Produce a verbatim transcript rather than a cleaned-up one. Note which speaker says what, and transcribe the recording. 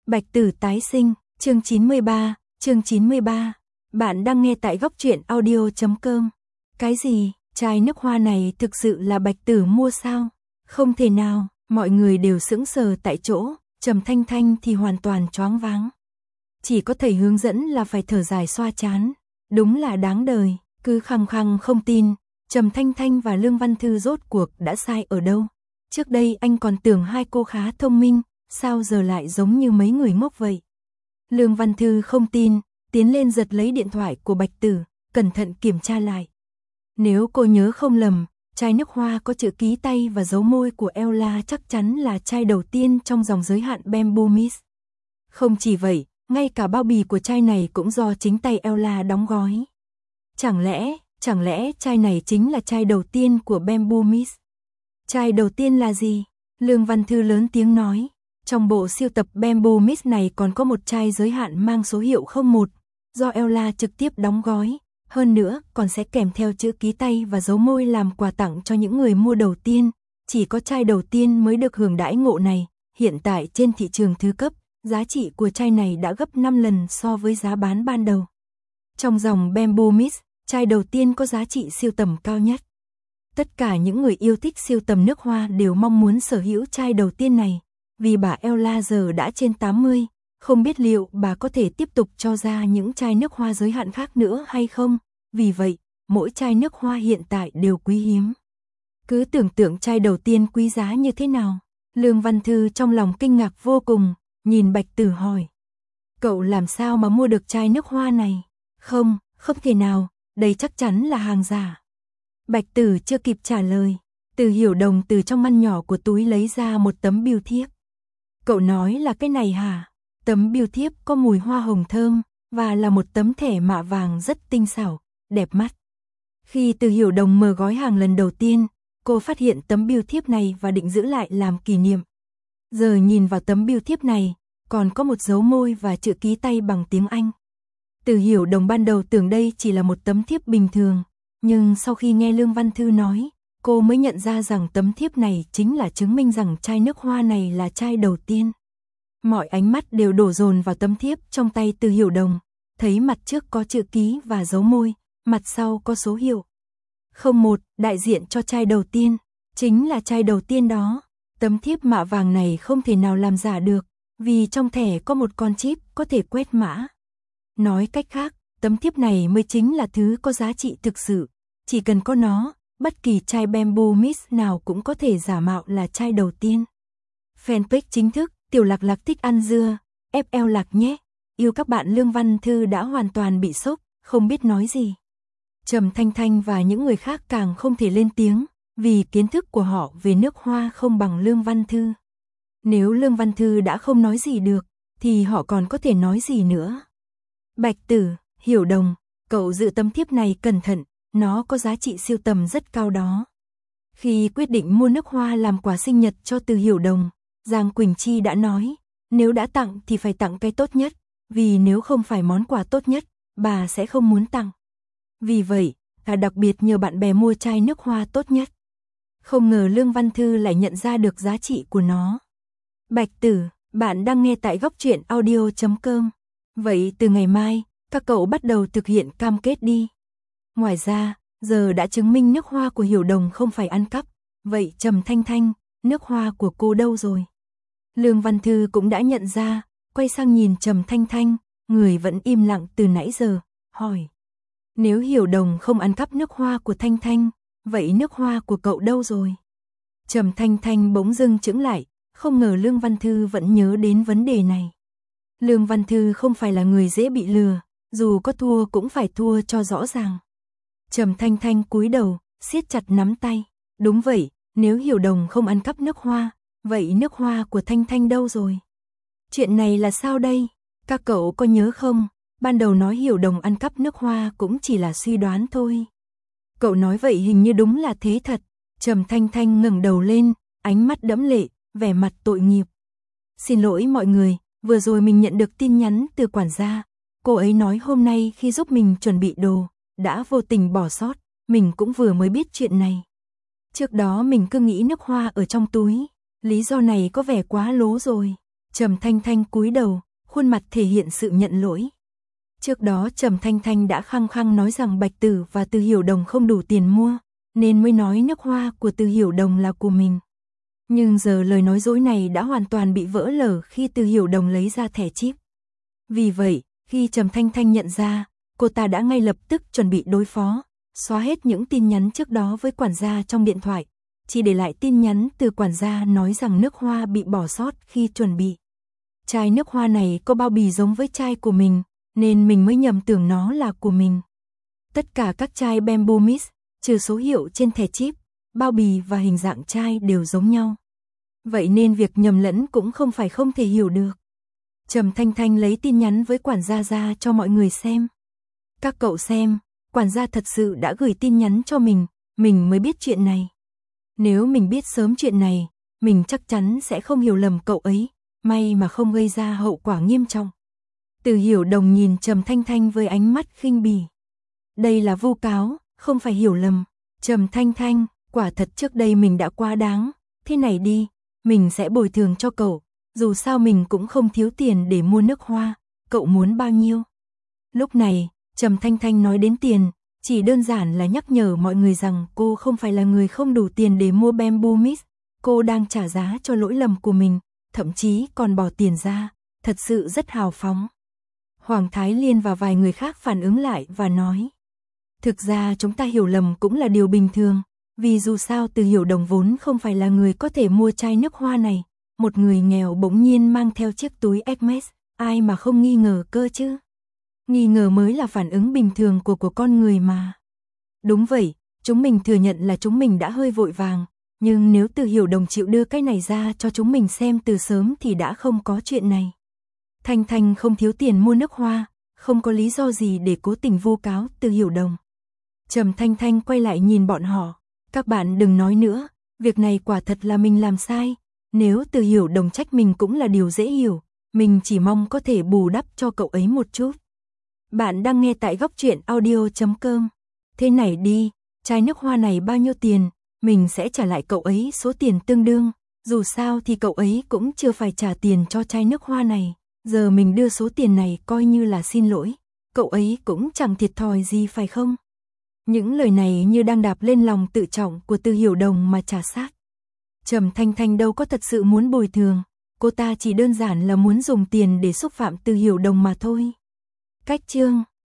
Speaker 1: Bạch Tử tái sinh, chương chín mươi ba, chương chín mươi ba. Bạn đang nghe tại góc truyện audio chấm com. Cái gì, chai nước hoa này thực sự là Bạch Tử mua sao? Không thể nào, mọi người đều sững sờ tại chỗ, Trầm Thanh Thanh thì hoàn toàn choáng váng. Chỉ có thầy hướng dẫn là phải thở dài xoa trán, đúng là đáng đời, cứ khăng khăng không tin, Trầm Thanh Thanh và Lương Văn Thư rốt cuộc đã sai ở đâu? Trước đây anh còn tưởng hai cô khá thông minh, sao giờ lại giống như mấy người ngốc vậy? Lương Văn Thư không tin, tiến lên giật lấy điện thoại của Bạch Tử, cẩn thận kiểm tra lại. Nếu cô nhớ không lầm, chai nước hoa có chữ ký tay và dấu môi của Ella chắc chắn là chai đầu tiên trong dòng giới hạn Bamboo Mist. Không chỉ vậy, ngay cả bao bì của chai này cũng do chính tay Ella đóng gói. Chẳng lẽ, chẳng lẽ chai này chính là chai đầu tiên của Bamboo Mist? Chai đầu tiên là gì? Lương Văn Thư lớn tiếng nói. Trong bộ siêu tập Bamboo Mist này còn có một chai giới hạn mang số hiệu không một, do Ella trực tiếp đóng gói. Hơn nữa, còn sẽ kèm theo chữ ký tay và dấu môi làm quà tặng cho những người mua đầu tiên. Chỉ có chai đầu tiên mới được hưởng đãi ngộ này. Hiện tại trên thị trường thứ cấp, giá trị của chai này đã gấp năm lần so với giá bán ban đầu. Trong dòng Bamboo Mist, chai đầu tiên có giá trị siêu tầm cao nhất. Tất cả những người yêu thích siêu tầm nước hoa đều mong muốn sở hữu chai đầu tiên này. Vì bà Ella giờ đã trên tám mươi, không biết liệu bà có thể tiếp tục cho ra những chai nước hoa giới hạn khác nữa hay không. Vì vậy, mỗi chai nước hoa hiện tại đều quý hiếm. Cứ tưởng tượng chai đầu tiên quý giá như thế nào. Lương Văn Thư trong lòng kinh ngạc vô cùng, nhìn Bạch Tử hỏi. Cậu làm sao mà mua được chai nước hoa này? Không, không thể nào, đây chắc chắn là hàng giả. Bạch Tử chưa kịp trả lời, Từ Hiểu Đồng từ trong ngăn nhỏ của túi lấy ra một tấm bưu thiếp. Cậu nói là cái này hả? Tấm bưu thiếp có mùi hoa hồng thơm, và là một tấm thẻ mạ vàng rất tinh xảo, đẹp mắt. Khi Từ Hiểu Đồng mở gói hàng lần đầu tiên, cô phát hiện tấm bưu thiếp này và định giữ lại làm kỷ niệm. Giờ nhìn vào tấm bưu thiếp này, còn có một dấu môi và chữ ký tay bằng tiếng Anh. Từ Hiểu Đồng ban đầu tưởng đây chỉ là một tấm thiếp bình thường, nhưng sau khi nghe Lương Văn Thư nói, cô mới nhận ra rằng tấm thiếp này chính là chứng minh rằng chai nước hoa này là chai đầu tiên. Mọi ánh mắt đều đổ dồn vào tấm thiếp trong tay Từ Hiểu Đồng, thấy mặt trước có chữ ký và dấu môi, mặt sau có số hiệu. Không một, đại diện cho chai đầu tiên, chính là chai đầu tiên đó. Tấm thiếp mạ vàng này không thể nào làm giả được, vì trong thẻ có một con chip có thể quét mã. Nói cách khác, tấm thiếp này mới chính là thứ có giá trị thực sự, chỉ cần có nó, bất kỳ chai Bamboo Mist nào cũng có thể giả mạo là chai đầu tiên. Fanpage chính thức, Tiểu Lạc Lạc thích ăn dưa, ép lờ Lạc nhé. Yêu các bạn. Lương Văn Thư đã hoàn toàn bị sốc, không biết nói gì. Trầm Thanh Thanh và những người khác càng không thể lên tiếng, vì kiến thức của họ về nước hoa không bằng Lương Văn Thư. Nếu Lương Văn Thư đã không nói gì được, thì họ còn có thể nói gì nữa. Bạch Tử, Hiểu Đồng, cậu giữ tấm thiếp này cẩn thận, nó có giá trị siêu tầm rất cao đó. Khi quyết định mua nước hoa làm quà sinh nhật cho Từ Hiểu Đồng, Giang Quỳnh Chi đã nói, nếu đã tặng thì phải tặng cái tốt nhất, vì nếu không phải món quà tốt nhất, bà sẽ không muốn tặng. Vì vậy, bà đặc biệt nhờ bạn bè mua chai nước hoa tốt nhất. Không ngờ Lương Văn Thư lại nhận ra được giá trị của nó. Bạch Tử, bạn đang nghe tại góc truyện audio chấm com. Vậy từ ngày mai, các cậu bắt đầu thực hiện cam kết đi. Ngoài ra, giờ đã chứng minh nước hoa của Hiểu Đồng không phải ăn cắp. Vậy Trầm Thanh Thanh, nước hoa của cô đâu rồi? Lương Văn Thư cũng đã nhận ra, quay sang nhìn Trầm Thanh Thanh, người vẫn im lặng từ nãy giờ, hỏi. Nếu Hiểu Đồng không ăn cắp nước hoa của Thanh Thanh, vậy nước hoa của cậu đâu rồi? Trầm Thanh Thanh bỗng dưng chững lại, không ngờ Lương Văn Thư vẫn nhớ đến vấn đề này. Lương Văn Thư không phải là người dễ bị lừa, dù có thua cũng phải thua cho rõ ràng. Trầm Thanh Thanh cúi đầu, siết chặt nắm tay. Đúng vậy, nếu Hiểu Đồng không ăn cắp nước hoa, vậy nước hoa của Thanh Thanh đâu rồi? Chuyện này là sao đây? Các cậu có nhớ không? Ban đầu nói Hiểu Đồng ăn cắp nước hoa cũng chỉ là suy đoán thôi. Cậu nói vậy hình như đúng là thế thật. Trầm Thanh Thanh ngẩng đầu lên, ánh mắt đẫm lệ, vẻ mặt tội nghiệp. Xin lỗi mọi người, vừa rồi mình nhận được tin nhắn từ quản gia. Cô ấy nói hôm nay khi giúp mình chuẩn bị đồ, đã vô tình bỏ sót, mình cũng vừa mới biết chuyện này. Trước đó mình cứ nghĩ nước hoa ở trong túi, lý do này có vẻ quá lố rồi. Trầm Thanh Thanh cúi đầu, khuôn mặt thể hiện sự nhận lỗi. Trước đó Trầm Thanh Thanh đã khăng khăng nói rằng Bạch Tử và Từ Hiểu Đồng không đủ tiền mua, nên mới nói nước hoa của Từ Hiểu Đồng là của mình. Nhưng giờ lời nói dối này đã hoàn toàn bị vỡ lở khi Từ Hiểu Đồng lấy ra thẻ chip. Vì vậy, khi Trầm Thanh Thanh nhận ra, cô ta đã ngay lập tức chuẩn bị đối phó, xóa hết những tin nhắn trước đó với quản gia trong điện thoại, chỉ để lại tin nhắn từ quản gia nói rằng nước hoa bị bỏ sót khi chuẩn bị. Chai nước hoa này có bao bì giống với chai của mình, nên mình mới nhầm tưởng nó là của mình. Tất cả các chai Bamboo Mist, trừ số hiệu trên thẻ chip, bao bì và hình dạng chai đều giống nhau. Vậy nên việc nhầm lẫn cũng không phải không thể hiểu được. Trầm Thanh Thanh lấy tin nhắn với quản gia ra cho mọi người xem. Các cậu xem, quản gia thật sự đã gửi tin nhắn cho mình, mình mới biết chuyện này. Nếu mình biết sớm chuyện này, mình chắc chắn sẽ không hiểu lầm cậu ấy, may mà không gây ra hậu quả nghiêm trọng. Từ Hiểu Đồng nhìn Trầm Thanh Thanh với ánh mắt khinh bỉ. Đây là vu cáo, không phải hiểu lầm. Trầm Thanh Thanh, quả thật trước đây mình đã quá đáng, thế này đi, mình sẽ bồi thường cho cậu, dù sao mình cũng không thiếu tiền để mua nước hoa, cậu muốn bao nhiêu? Lúc này, Trầm Thanh Thanh nói đến tiền, chỉ đơn giản là nhắc nhở mọi người rằng cô không phải là người không đủ tiền để mua Bamboo Mist, cô đang trả giá cho lỗi lầm của mình, thậm chí còn bỏ tiền ra, thật sự rất hào phóng. Hoàng Thái Liên và vài người khác phản ứng lại và nói, thực ra chúng ta hiểu lầm cũng là điều bình thường, vì dù sao Từ Hiểu Đồng vốn không phải là người có thể mua chai nước hoa này, một người nghèo bỗng nhiên mang theo chiếc túi Hermes, ai mà không nghi ngờ cơ chứ. Nghi ngờ mới là phản ứng bình thường của của con người mà. Đúng vậy, chúng mình thừa nhận là chúng mình đã hơi vội vàng, nhưng nếu Từ Hiểu Đồng chịu đưa cái này ra cho chúng mình xem từ sớm thì đã không có chuyện này. Thanh Thanh không thiếu tiền mua nước hoa, không có lý do gì để cố tình vu cáo Từ Hiểu Đồng. Trầm Thanh Thanh quay lại nhìn bọn họ, các bạn đừng nói nữa, việc này quả thật là mình làm sai, nếu Từ Hiểu Đồng trách mình cũng là điều dễ hiểu, mình chỉ mong có thể bù đắp cho cậu ấy một chút. Bạn đang nghe tại góc truyện audio chấm com. Thế này đi, chai nước hoa này bao nhiêu tiền, mình sẽ trả lại cậu ấy số tiền tương đương, dù sao thì cậu ấy cũng chưa phải trả tiền cho chai nước hoa này, giờ mình đưa số tiền này coi như là xin lỗi, cậu ấy cũng chẳng thiệt thòi gì phải không? Những lời này như đang đạp lên lòng tự trọng của Từ Hiểu Đồng mà trả sát. Trầm Thanh Thanh đâu có thật sự muốn bồi thường, cô ta chỉ đơn giản là muốn dùng tiền để xúc phạm Từ Hiểu Đồng mà thôi. Cách chương